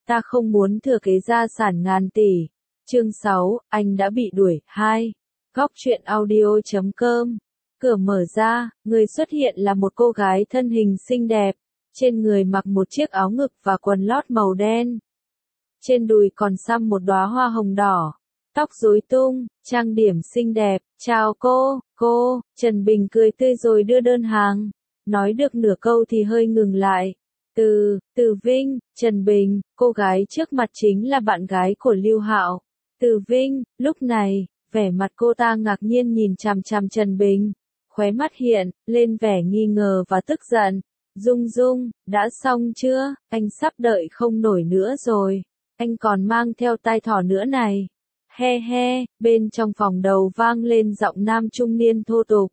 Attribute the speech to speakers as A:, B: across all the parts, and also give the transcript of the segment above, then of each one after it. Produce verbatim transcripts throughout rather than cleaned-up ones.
A: ta không muốn thừa kế gia sản ngàn tỷ. Chương sáu, anh đã bị đuổi. hai. Góc truyện audio chấm com. Cửa mở ra, người xuất hiện là một cô gái thân hình xinh đẹp, trên người mặc một chiếc áo ngực và quần lót màu đen. Trên đùi còn xăm một đóa hoa hồng đỏ, tóc rối tung, trang điểm xinh đẹp. Chào cô, cô, Trần Bình cười tươi rồi đưa đơn hàng. Nói được nửa câu thì hơi ngừng lại. Từ, Từ Vinh, Trần Bình, cô gái trước mặt chính là bạn gái của Lưu Hạo. Từ Vinh, lúc này, vẻ mặt cô ta ngạc nhiên nhìn chằm chằm Trần Bình, khóe mắt hiện lên vẻ nghi ngờ và tức giận. Dung Dung, đã xong chưa? Anh sắp đợi không nổi nữa rồi. Anh còn mang theo tai thỏ nữa này. He he, bên trong phòng đầu vang lên giọng nam trung niên thô tục.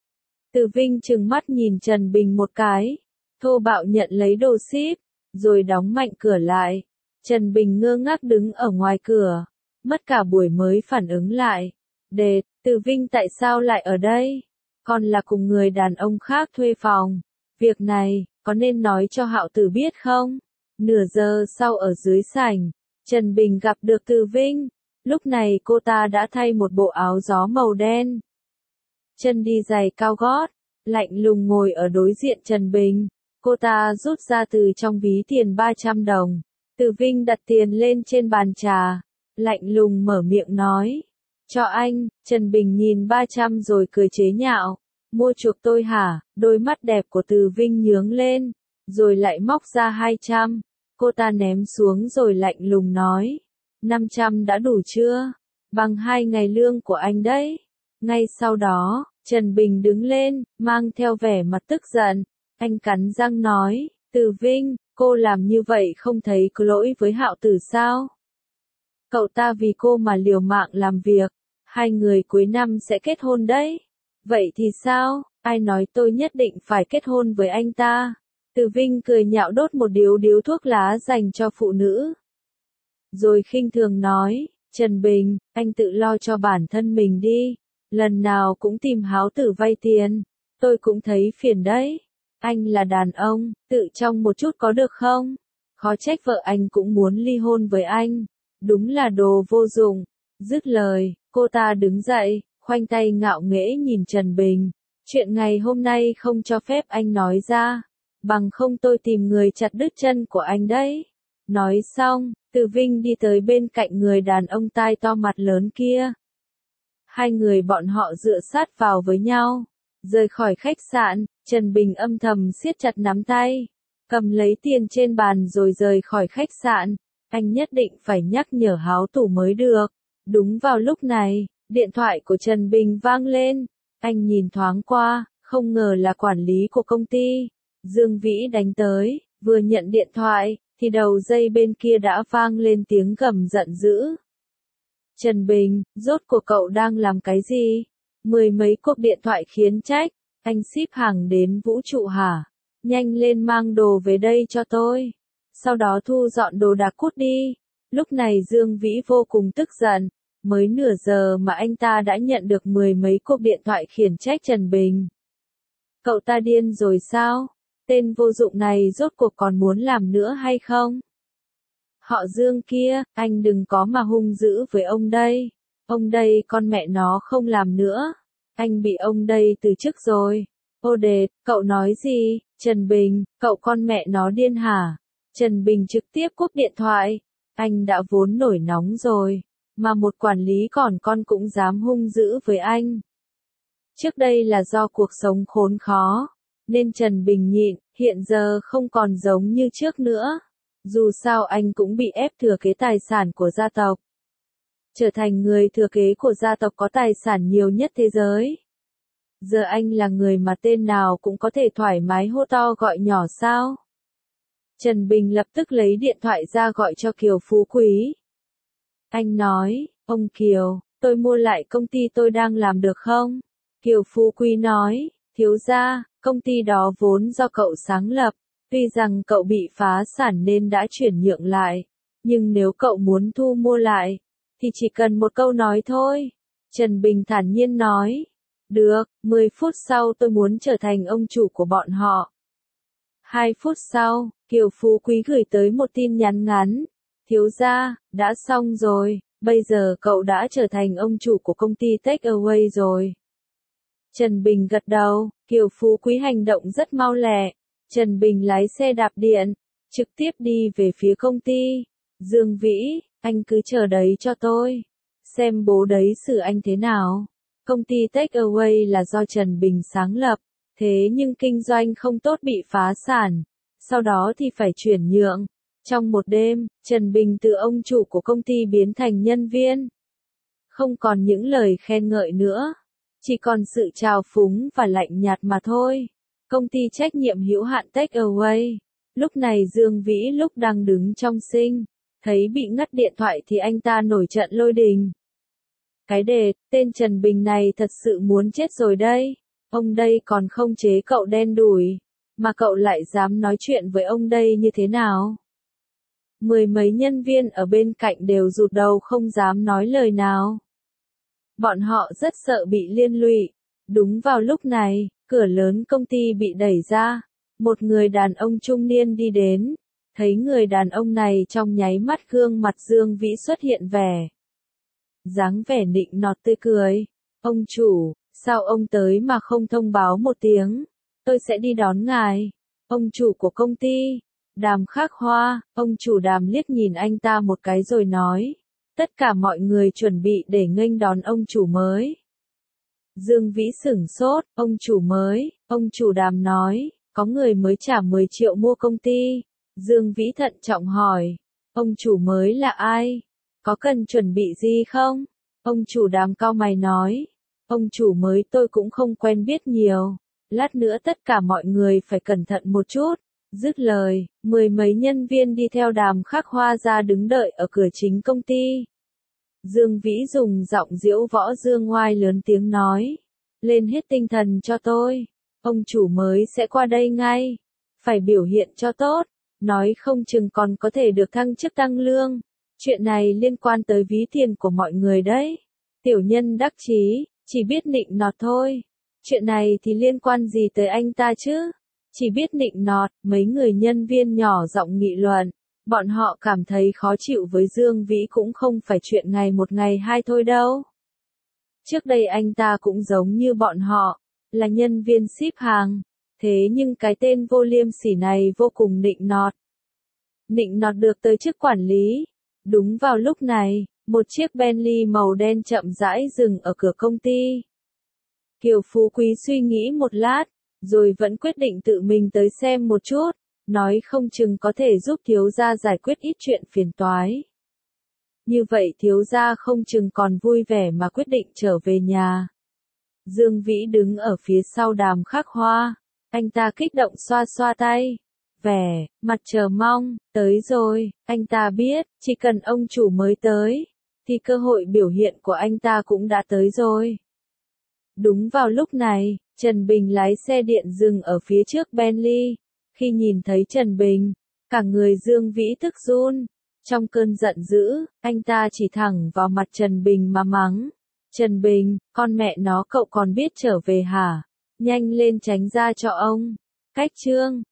A: Từ Vinh trừng mắt nhìn Trần Bình một cái, thô bạo nhận lấy đồ ship, rồi đóng mạnh cửa lại. Trần Bình ngơ ngác đứng ở ngoài cửa, mất cả buổi mới phản ứng lại. Đệt, Từ Vinh tại sao lại ở đây? Còn là cùng người đàn ông khác thuê phòng. Việc này, có nên nói cho Hạo Tử biết không? Nửa giờ sau ở dưới sảnh, Trần Bình gặp được Từ Vinh. Lúc này cô ta đã thay một bộ áo gió màu đen, chân đi giày cao gót, lạnh lùng ngồi ở đối diện Trần Bình. Cô ta rút ra từ trong ví tiền ba trăm đồng. Từ Vinh đặt tiền lên trên bàn trà, lạnh lùng mở miệng nói. Cho anh. Trần Bình nhìn ba trăm rồi cười chế nhạo. Mua chuộc tôi hả? Đôi mắt đẹp của Từ Vinh nhướng lên, rồi lại móc ra hai trăm. Cô ta ném xuống rồi lạnh lùng nói. năm trăm đã đủ chưa? Bằng hai ngày lương của anh đấy. Ngay sau đó, Trần Bình đứng lên, mang theo vẻ mặt tức giận. Anh cắn răng nói, Từ Vinh, cô làm như vậy không thấy có lỗi với Hạo Tử sao? Cậu ta vì cô mà liều mạng làm việc, hai người cuối năm sẽ kết hôn đấy. Vậy thì sao? Ai nói tôi nhất định phải kết hôn với anh ta? Từ Vinh cười nhạo đốt một điếu điếu thuốc lá dành cho phụ nữ. Rồi khinh thường nói, Trần Bình, anh tự lo cho bản thân mình đi. Lần nào cũng tìm Háo Tử vay tiền, tôi cũng thấy phiền đấy. Anh là đàn ông, tự trong một chút có được không? Khó trách vợ anh cũng muốn ly hôn với anh. Đúng là đồ vô dụng. Dứt lời, cô ta đứng dậy, khoanh tay ngạo nghễ nhìn Trần Bình. Chuyện ngày hôm nay không cho phép anh nói ra, bằng không tôi tìm người chặt đứt chân của anh đấy. Nói xong, Từ Vinh đi tới bên cạnh người đàn ông tai to mặt lớn kia. Hai người bọn họ dựa sát vào với nhau. Rời khỏi khách sạn, Trần Bình âm thầm siết chặt nắm tay, cầm lấy tiền trên bàn rồi rời khỏi khách sạn. Anh nhất định phải nhắc nhở Háo Tử mới được. Đúng vào lúc này, điện thoại của Trần Bình vang lên. Anh nhìn thoáng qua, không ngờ là quản lý của công ty. Dương Vĩ đánh tới, vừa nhận điện thoại, thì đầu dây bên kia đã vang lên tiếng gầm giận dữ. Trần Bình, rốt cuộc cậu đang làm cái gì? Mười mấy cuộc điện thoại khiến trách, anh ship hàng đến vũ trụ hả? Nhanh lên mang đồ về đây cho tôi. Sau đó thu dọn đồ đạc cút đi. Lúc này Dương Vĩ vô cùng tức giận, mới nửa giờ mà anh ta đã nhận được mười mấy cuộc điện thoại khiển trách Trần Bình. Cậu ta điên rồi sao? Tên vô dụng này rốt cuộc còn muốn làm nữa hay không? Họ Dương kia, anh đừng có mà hung dữ với ông đây. Ông đây con mẹ nó không làm nữa. Anh bị ông đây từ chức rồi. Ô đệt, cậu nói gì? Trần Bình, cậu con mẹ nó điên hả? Trần Bình trực tiếp cúp điện thoại. Anh đã vốn nổi nóng rồi, mà một quản lý còn con cũng dám hung dữ với anh. Trước đây là do cuộc sống khốn khó, nên Trần Bình nhịn, hiện giờ không còn giống như trước nữa. Dù sao anh cũng bị ép thừa kế tài sản của gia tộc. Trở thành người thừa kế của gia tộc có tài sản nhiều nhất thế giới. Giờ anh là người mà tên nào cũng có thể thoải mái hô to gọi nhỏ sao? Trần Bình lập tức lấy điện thoại ra gọi cho Kiều Phú Quý. Anh nói, ông Kiều, tôi mua lại công ty tôi đang làm được không? Kiều Phú Quý nói, thiếu gia, công ty đó vốn do cậu sáng lập. Tuy rằng cậu bị phá sản nên đã chuyển nhượng lại, nhưng nếu cậu muốn thu mua lại, thì chỉ cần một câu nói thôi. Trần Bình thản nhiên nói, được, mười phút sau tôi muốn trở thành ông chủ của bọn họ. Hai phút sau, Kiều Phú Quý gửi tới một tin nhắn ngắn, Thiếu gia, đã xong rồi, bây giờ cậu đã trở thành ông chủ của công ty Take Away rồi. Trần Bình gật đầu, Kiều Phú Quý hành động rất mau lẹ. Trần Bình lái xe đạp điện, trực tiếp đi về phía công ty. Dương Vĩ, anh cứ chờ đấy cho tôi. Xem bố đấy xử anh thế nào. Công ty Take Away là do Trần Bình sáng lập, thế nhưng kinh doanh không tốt bị phá sản. Sau đó thì phải chuyển nhượng. Trong một đêm, Trần Bình từ ông chủ của công ty biến thành nhân viên. Không còn những lời khen ngợi nữa. Chỉ còn sự trào phúng và lạnh nhạt mà thôi. Công ty trách nhiệm hữu hạn Take Away. Lúc này Dương Vĩ lúc đang đứng trong sinh, thấy bị ngắt điện thoại thì anh ta nổi trận lôi đình. Cái đề, tên Trần Bình này thật sự muốn chết rồi đây. Ông đây còn không chế cậu đen đủi, mà cậu lại dám nói chuyện với ông đây như thế nào? Mười mấy nhân viên ở bên cạnh đều rụt đầu không dám nói lời nào. Bọn họ rất sợ bị liên lụy. Đúng vào lúc này, cửa lớn công ty bị đẩy ra. Một người đàn ông trung niên đi đến. Thấy người đàn ông này trong nháy mắt gương mặt Dương Vĩ xuất hiện vẻ. Dáng vẻ nịnh nọt tươi cười. Ông chủ, sao ông tới mà không thông báo một tiếng? Tôi sẽ đi đón ngài. Ông chủ của công ty. Đàm Khắc Hoa, ông chủ Đàm liếc nhìn anh ta một cái rồi nói. Tất cả mọi người chuẩn bị để nghênh đón ông chủ mới. Dương Vĩ sửng sốt, ông chủ mới, ông chủ Đàm nói, có người mới trả mười triệu mua công ty. Dương Vĩ thận trọng hỏi, ông chủ mới là ai? Có cần chuẩn bị gì không? Ông chủ Đàm cau mày nói, ông chủ mới tôi cũng không quen biết nhiều. Lát nữa tất cả mọi người phải cẩn thận một chút. Dứt lời, mười mấy nhân viên đi theo Đàm Khắc Hoa ra đứng đợi ở cửa chính công ty. Dương Vĩ dùng giọng diễu võ dương ngoai lớn tiếng nói. Lên hết tinh thần cho tôi. Ông chủ mới sẽ qua đây ngay. Phải biểu hiện cho tốt. Nói không chừng còn có thể được thăng chức tăng lương. Chuyện này liên quan tới ví tiền của mọi người đấy. Tiểu nhân đắc chí, chỉ biết nịnh nọt thôi. Chuyện này thì liên quan gì tới anh ta chứ? Chỉ biết nịnh nọt, mấy người nhân viên nhỏ giọng nghị luận. Bọn họ cảm thấy khó chịu với Dương Vĩ cũng không phải chuyện ngày một ngày hai thôi đâu. Trước đây anh ta cũng giống như bọn họ, là nhân viên ship hàng. Thế nhưng cái tên vô liêm sỉ này vô cùng nịnh nọt. Nịnh nọt được tới chức quản lý. Đúng vào lúc này, một chiếc Bentley màu đen chậm rãi dừng ở cửa công ty. Kiều Phú Quý suy nghĩ một lát, rồi vẫn quyết định tự mình tới xem một chút, nói không chừng có thể giúp thiếu gia giải quyết ít chuyện phiền toái. Như vậy thiếu gia không chừng còn vui vẻ mà quyết định trở về nhà. Dương Vĩ đứng ở phía sau Đàm Khắc Hoa, anh ta kích động xoa xoa tay, vẻ mặt chờ mong, tới rồi, anh ta biết, chỉ cần ông chủ mới tới, thì cơ hội biểu hiện của anh ta cũng đã tới rồi. Đúng vào lúc này, Trần Bình lái xe điện dừng ở phía trước Bentley. Khi nhìn thấy Trần Bình, cả người Dương Vĩ tức run. Trong cơn giận dữ, anh ta chỉ thẳng vào mặt Trần Bình mà mắng. Trần Bình, con mẹ nó cậu còn biết trở về hả? Nhanh lên tránh ra cho ông. Cách chương.